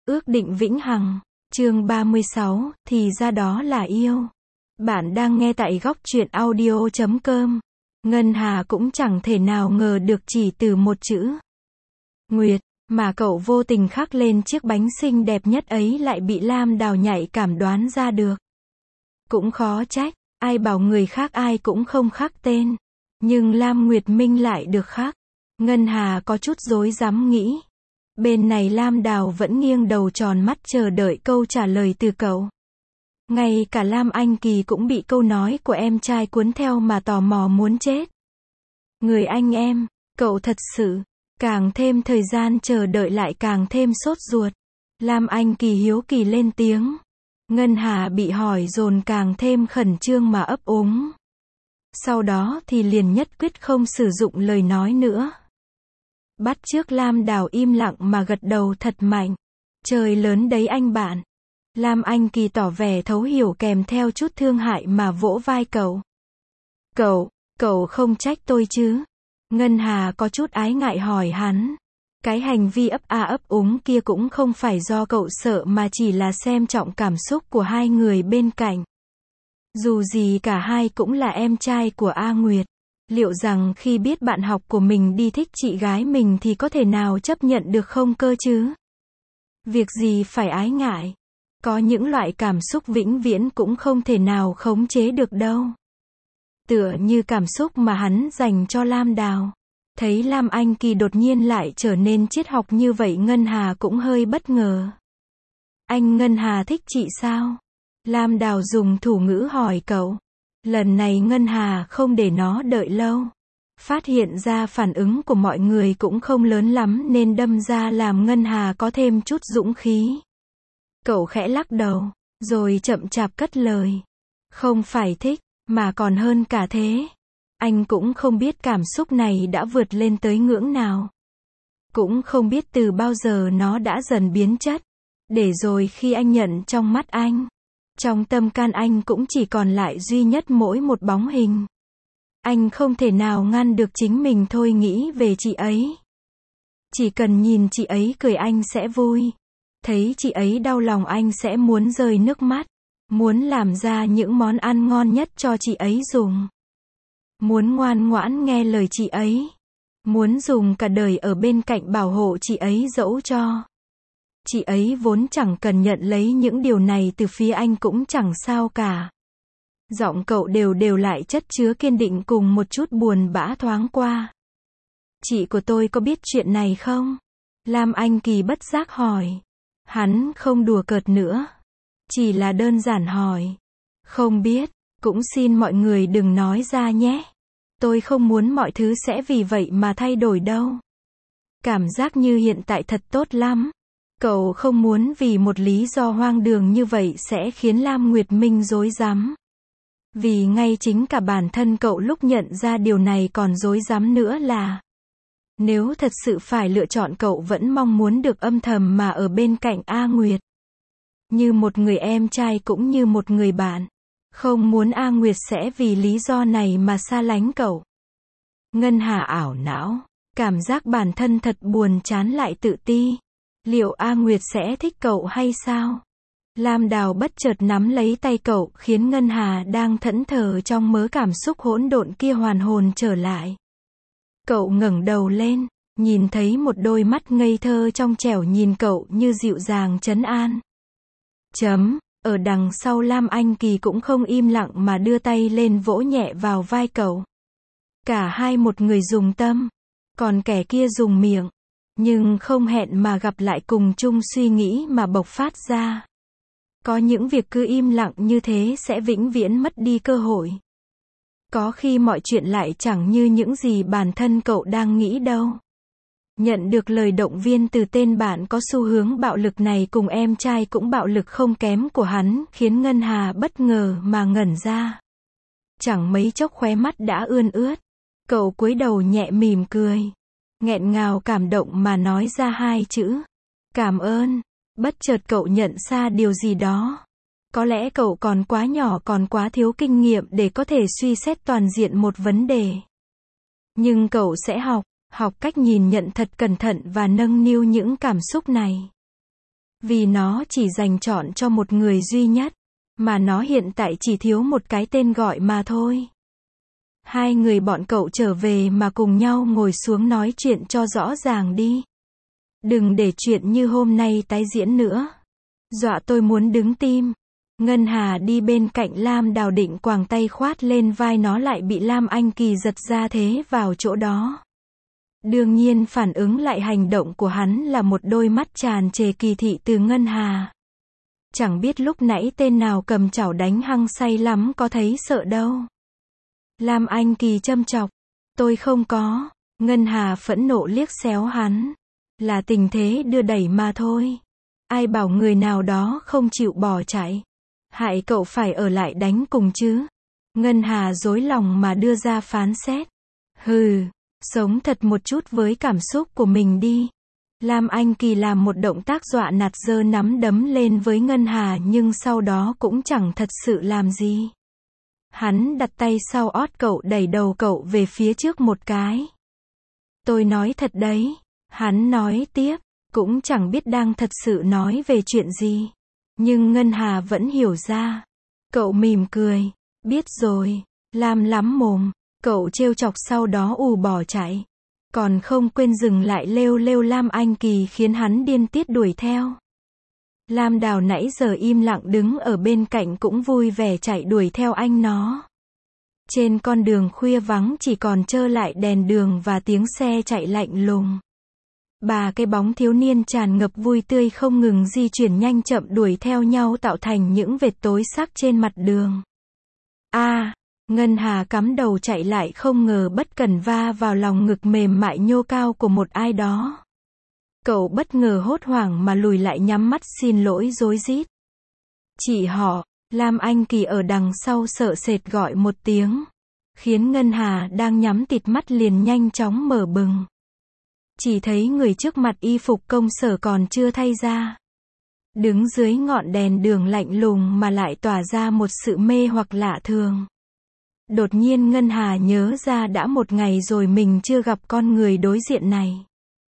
Ước định vĩnh hằng. Chương 36, thì ra đó là yêu. Bạn đang nghe tại góc truyện audio.com. Ngân Hà cũng chẳng thể nào ngờ được chỉ từ một chữ Nguyệt, mà cậu vô tình khắc lên chiếc bánh xinh đẹp nhất ấy lại bị Lam Đào nhạy cảm đoán ra được. Cũng khó trách, ai bảo người khác ai cũng không khắc tên. Nhưng Lam Nguyệt Minh lại được khắc. Ngân Hà có chút rối rắm nghĩ. Bên này Lam Đào vẫn nghiêng đầu tròn mắt chờ đợi câu trả lời từ cậu. Ngay cả Lam Anh Kỳ cũng bị câu nói của em trai cuốn theo mà tò mò muốn chết. Người anh em, cậu thật sự, càng thêm thời gian chờ đợi lại càng thêm sốt ruột. Lam Anh Kỳ hiếu kỳ lên tiếng. Ngân Hà bị hỏi dồn càng thêm khẩn trương mà ấp úng. Sau đó thì liền nhất quyết không sử dụng lời nói nữa. Bắt chước Lam Đào im lặng mà gật đầu thật mạnh. Trời lớn đấy anh bạn. Lam Anh Kỳ tỏ vẻ thấu hiểu kèm theo chút thương hại mà vỗ vai cậu. Cậu không trách tôi chứ? Ngân Hà có chút ái ngại hỏi hắn. Cái hành vi ấp úng kia cũng không phải do cậu sợ mà chỉ là xem trọng cảm xúc của hai người bên cạnh. Dù gì cả hai cũng là em trai của A Nguyệt. Liệu rằng khi biết bạn học của mình đi thích chị gái mình thì có thể nào chấp nhận được không cơ chứ? Việc gì phải ái ngại? Có những loại cảm xúc vĩnh viễn cũng không thể nào khống chế được đâu. Tựa như cảm xúc mà hắn dành cho Lam Đào. Thấy Lam Anh Kỳ đột nhiên lại trở nên triết học như vậy Ngân Hà cũng hơi bất ngờ. Anh Ngân Hà thích chị sao? Lam Đào dùng thủ ngữ hỏi cậu. Lần này Ngân Hà không để nó đợi lâu. Phát hiện ra phản ứng của mọi người cũng không lớn lắm nên đâm ra làm Ngân Hà có thêm chút dũng khí. Cậu khẽ lắc đầu, rồi chậm chạp cất lời. Không phải thích, mà còn hơn cả thế. Anh cũng không biết cảm xúc này đã vượt lên tới ngưỡng nào. Cũng không biết từ bao giờ nó đã dần biến chất. Để rồi khi anh nhận trong mắt anh, trong tâm can anh cũng chỉ còn lại duy nhất mỗi một bóng hình. Anh không thể nào ngăn được chính mình thôi nghĩ về chị ấy. Chỉ cần nhìn chị ấy cười anh sẽ vui. Thấy chị ấy đau lòng anh sẽ muốn rơi nước mắt. Muốn làm ra những món ăn ngon nhất cho chị ấy dùng. Muốn ngoan ngoãn nghe lời chị ấy. Muốn dùng cả đời ở bên cạnh bảo hộ chị ấy dẫu cho chị ấy vốn chẳng cần nhận lấy những điều này từ phía anh cũng chẳng sao cả. Giọng cậu đều lại chất chứa kiên định cùng một chút buồn bã thoáng qua. Chị của tôi có biết chuyện này không? Lam Anh Kỳ bất giác hỏi. Hắn không đùa cợt nữa. Chỉ là đơn giản hỏi. Không biết, cũng xin mọi người đừng nói ra nhé. Tôi không muốn mọi thứ sẽ vì vậy mà thay đổi đâu. Cảm giác như hiện tại thật tốt lắm. Cậu không muốn vì một lý do hoang đường như vậy sẽ khiến Lam Nguyệt Minh rối rắm. Vì ngay chính cả bản thân cậu lúc nhận ra điều này còn rối rắm nữa là nếu thật sự phải lựa chọn cậu vẫn mong muốn được âm thầm mà ở bên cạnh A Nguyệt. Như một người em trai cũng như một người bạn. Không muốn A Nguyệt sẽ vì lý do này mà xa lánh cậu. Ngân Hà ảo não. Cảm giác bản thân thật buồn chán lại tự ti. Liệu A Nguyệt sẽ thích cậu hay sao? Lam Đào bất chợt nắm lấy tay cậu khiến Ngân Hà đang thẫn thờ trong mớ cảm xúc hỗn độn kia hoàn hồn trở lại. Cậu ngẩng đầu lên, nhìn thấy một đôi mắt ngây thơ trong trẻo nhìn cậu như dịu dàng trấn an. Ở đằng sau Lam Anh Kỳ cũng không im lặng mà đưa tay lên vỗ nhẹ vào vai cậu. Cả hai một người dùng tâm, còn kẻ kia dùng miệng. Nhưng không hẹn mà gặp lại cùng chung suy nghĩ mà bộc phát ra. Có những việc cứ im lặng như thế sẽ vĩnh viễn mất đi cơ hội. Có khi mọi chuyện lại chẳng như những gì bản thân cậu đang nghĩ đâu. Nhận được lời động viên từ tên bạn có xu hướng bạo lực này cùng em trai cũng bạo lực không kém của hắn khiến Ngân Hà bất ngờ mà ngẩn ra. Chẳng mấy chốc khóe mắt đã ươn ướt. Cậu cúi đầu nhẹ mỉm cười. Nghẹn ngào cảm động mà nói ra hai chữ. Cảm ơn. Bất chợt cậu nhận ra điều gì đó. Có lẽ cậu còn quá nhỏ còn quá thiếu kinh nghiệm để có thể suy xét toàn diện một vấn đề. Nhưng cậu sẽ học cách nhìn nhận thật cẩn thận và nâng niu những cảm xúc này. Vì nó chỉ dành chọn cho một người duy nhất, mà nó hiện tại chỉ thiếu một cái tên gọi mà thôi. Hai người bọn cậu trở về mà cùng nhau ngồi xuống nói chuyện cho rõ ràng đi. Đừng để chuyện như hôm nay tái diễn nữa. Dọa tôi muốn đứng tim. Ngân Hà đi bên cạnh Lam Đào định quàng tay khoát lên vai nó lại bị Lam Anh Kỳ giật ra thế vào chỗ đó. Đương nhiên phản ứng lại hành động của hắn là một đôi mắt tràn trề kỳ thị từ Ngân Hà. Chẳng biết lúc nãy tên nào cầm chảo đánh hăng say lắm có thấy sợ đâu. Lam Anh Kỳ châm chọc. Tôi không có. Ngân Hà phẫn nộ liếc xéo hắn. Là tình thế đưa đẩy mà thôi. Ai bảo người nào đó không chịu bỏ chạy. Hại cậu phải ở lại đánh cùng chứ. Ngân Hà dối lòng mà đưa ra phán xét. Hừ, sống thật một chút với cảm xúc của mình đi. Lam Anh Kỳ làm một động tác dọa nạt giơ nắm đấm lên với Ngân Hà nhưng sau đó cũng chẳng thật sự làm gì. Hắn đặt tay sau ót cậu đẩy đầu cậu về phía trước một cái. Tôi nói thật đấy. Hắn nói tiếp, cũng chẳng biết đang thật sự nói về chuyện gì. Nhưng Ngân Hà vẫn hiểu ra. Cậu mỉm cười. Biết rồi. Lam lắm mồm. Cậu trêu chọc sau đó bỏ chạy. Còn không quên dừng lại lêu lêu Lam Anh Kỳ khiến hắn điên tiết đuổi theo. Lam Đào nãy giờ im lặng đứng ở bên cạnh cũng vui vẻ chạy đuổi theo anh nó. Trên con đường khuya vắng chỉ còn trơ lại đèn đường và tiếng xe chạy lạnh lùng. Cái bóng thiếu niên tràn ngập vui tươi không ngừng di chuyển nhanh chậm đuổi theo nhau tạo thành những vệt tối sắc trên mặt đường. Ngân Hà cắm đầu chạy lại không ngờ bất cẩn va vào lòng ngực mềm mại nhô cao của một ai đó. Cậu bất ngờ hốt hoảng mà lùi lại nhắm mắt xin lỗi rối rít. Chị họ, Lam Anh Kỳ ở đằng sau sợ sệt gọi một tiếng. Khiến Ngân Hà đang nhắm tịt mắt liền nhanh chóng mở bừng. Chỉ thấy người trước mặt y phục công sở còn chưa thay ra. Đứng dưới ngọn đèn đường lạnh lùng mà lại tỏa ra một sự mê hoặc lạ thường. Đột nhiên Ngân Hà nhớ ra đã một ngày rồi mình chưa gặp con người đối diện này.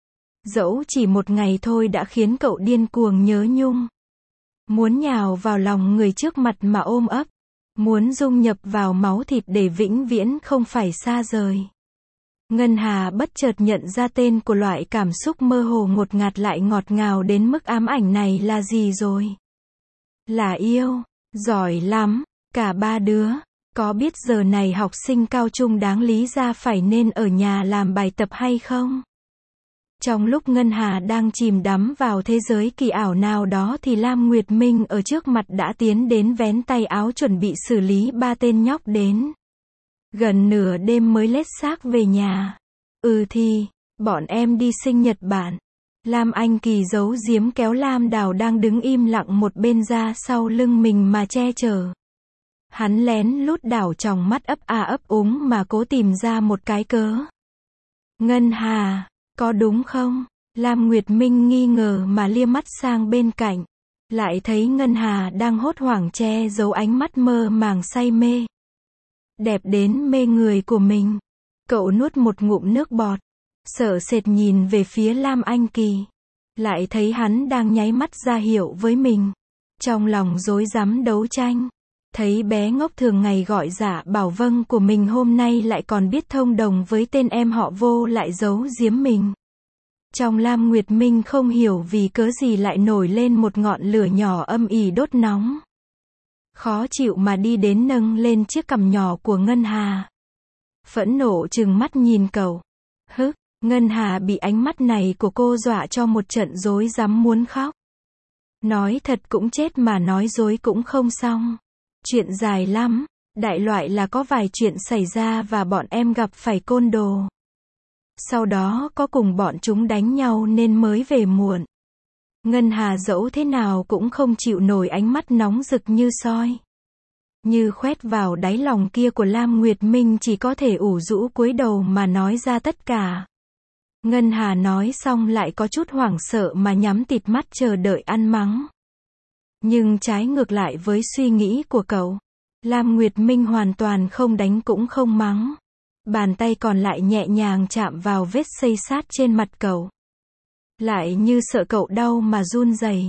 Dẫu chỉ một ngày thôi đã khiến cậu điên cuồng nhớ nhung. Muốn nhào vào lòng người trước mặt mà ôm ấp. Muốn dung nhập vào máu thịt để vĩnh viễn không phải xa rời. Ngân Hà bất chợt nhận ra tên của loại cảm xúc mơ hồ ngột ngạt lại ngọt ngào đến mức ám ảnh này là gì rồi. Là yêu. Giỏi lắm. Cả ba đứa. Có biết giờ này học sinh cao trung đáng lý ra phải nên ở nhà làm bài tập hay không? Trong lúc Ngân Hà đang chìm đắm vào thế giới kỳ ảo nào đó thì Lam Nguyệt Minh ở trước mặt đã tiến đến vén tay áo chuẩn bị xử lý ba tên nhóc đến. Gần nửa đêm mới lết xác về nhà. Thì, bọn em đi sinh nhật bạn. Lam Anh Kỳ giấu giếm kéo Lam Đào đang đứng im lặng một bên ra sau lưng mình mà che chở. Hắn lén lút đảo tròng mắt ấp ấp úng mà cố tìm ra một cái cớ. Ngân Hà, có đúng không? Lam Nguyệt Minh nghi ngờ mà lia mắt sang bên cạnh. Lại thấy Ngân Hà đang hốt hoảng che giấu ánh mắt mơ màng say mê. Đẹp đến mê người của mình. Cậu nuốt một ngụm nước bọt. Sợ sệt nhìn về phía Lam Anh Kỳ. Lại thấy hắn đang nháy mắt ra hiệu với mình. Trong lòng rối rắm đấu tranh. Thấy bé ngốc thường ngày gọi dạ bảo vâng của mình hôm nay lại còn biết thông đồng với tên em họ Vô lại giấu giếm mình. Trong Lam Nguyệt Minh không hiểu vì cớ gì lại nổi lên một ngọn lửa nhỏ âm ỉ đốt nóng. Khó chịu mà đi đến nâng lên chiếc cằm nhỏ của Ngân Hà. Phẫn nộ trừng mắt nhìn cậu. Ngân Hà bị ánh mắt này của cô dọa cho một trận rối rắm muốn khóc. Nói thật cũng chết mà nói dối cũng không xong. Chuyện dài lắm, đại loại là có vài chuyện xảy ra và bọn em gặp phải côn đồ. Sau đó có cùng bọn chúng đánh nhau nên mới về muộn. Ngân Hà dẫu thế nào cũng không chịu nổi ánh mắt nóng rực như soi. Như khoét vào đáy lòng kia của Lam Nguyệt Minh chỉ có thể ủ rũ cúi đầu mà nói ra tất cả. Ngân Hà nói xong lại có chút hoảng sợ mà nhắm tịt mắt chờ đợi ăn mắng. Nhưng trái ngược lại với suy nghĩ của cậu, Lam Nguyệt Minh hoàn toàn không đánh cũng không mắng. Bàn tay còn lại nhẹ nhàng chạm vào vết xây sát trên mặt cậu. Lại như sợ cậu đau mà run rẩy.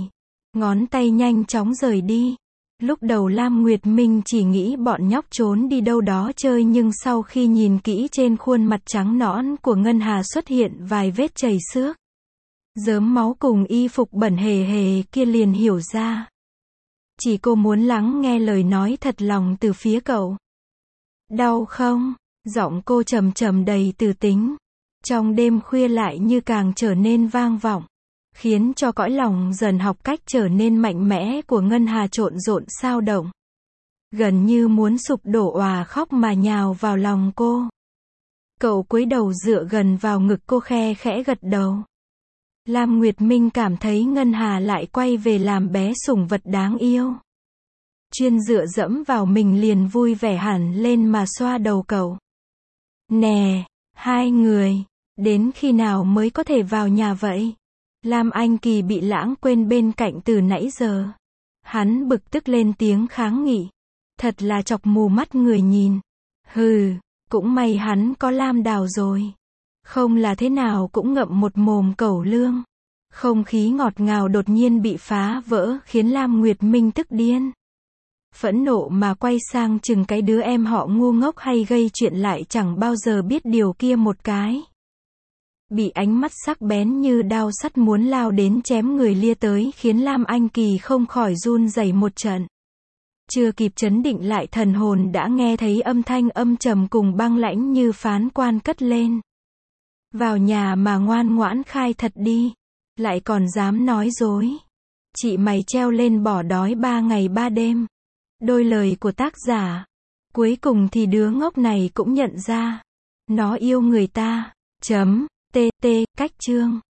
Ngón tay nhanh chóng rời đi. Lúc đầu Lam Nguyệt Minh chỉ nghĩ bọn nhóc trốn đi đâu đó chơi, nhưng sau khi nhìn kỹ trên khuôn mặt trắng nõn của Ngân Hà xuất hiện vài vết chảy xước, rớm máu cùng y phục bẩn hề hề kia, liền hiểu ra. Chỉ cô muốn lắng nghe lời nói thật lòng từ phía cậu. Đau không? Giọng cô trầm trầm đầy từ tính. Trong đêm khuya lại như càng trở nên vang vọng, khiến cho cõi lòng dần học cách trở nên mạnh mẽ của Ngân Hà trộn rộn xao động. Gần như muốn sụp đổ òa khóc mà nhào vào lòng cô. Cậu cúi đầu dựa gần vào ngực cô, khe khẽ gật đầu. Lam Nguyệt Minh cảm thấy Ngân Hà lại quay về làm bé sủng vật đáng yêu. Chuyên dựa dẫm vào mình liền vui vẻ hẳn lên mà xoa đầu cậu. Nè, hai người, đến khi nào mới có thể vào nhà vậy? Lam Anh Kỳ bị lãng quên bên cạnh từ nãy giờ. Hắn bực tức lên tiếng kháng nghị. Thật là chọc mù mắt người nhìn. Hừ, cũng may hắn có Lam Đào rồi. Không là thế nào cũng ngậm một mồm cẩu lương. Không khí ngọt ngào đột nhiên bị phá vỡ, khiến Lam Nguyệt Minh tức điên. Phẫn nộ mà quay sang chừng cái đứa em họ ngu ngốc hay gây chuyện lại chẳng bao giờ biết điều kia một cái. Bị ánh mắt sắc bén như đao sắt muốn lao đến chém người lia tới, khiến Lam Anh Kỳ không khỏi run rẩy một trận. Chưa kịp trấn định lại thần hồn đã nghe thấy âm thanh âm trầm cùng băng lãnh như phán quan cất lên. Vào nhà mà ngoan ngoãn khai thật đi. Lại còn dám nói dối. Chị mày treo lên bỏ đói 3 ngày 3 đêm. Đôi lời của tác giả. Cuối cùng thì đứa ngốc này cũng nhận ra. Nó yêu người ta. Chấm. TT. Cách chương.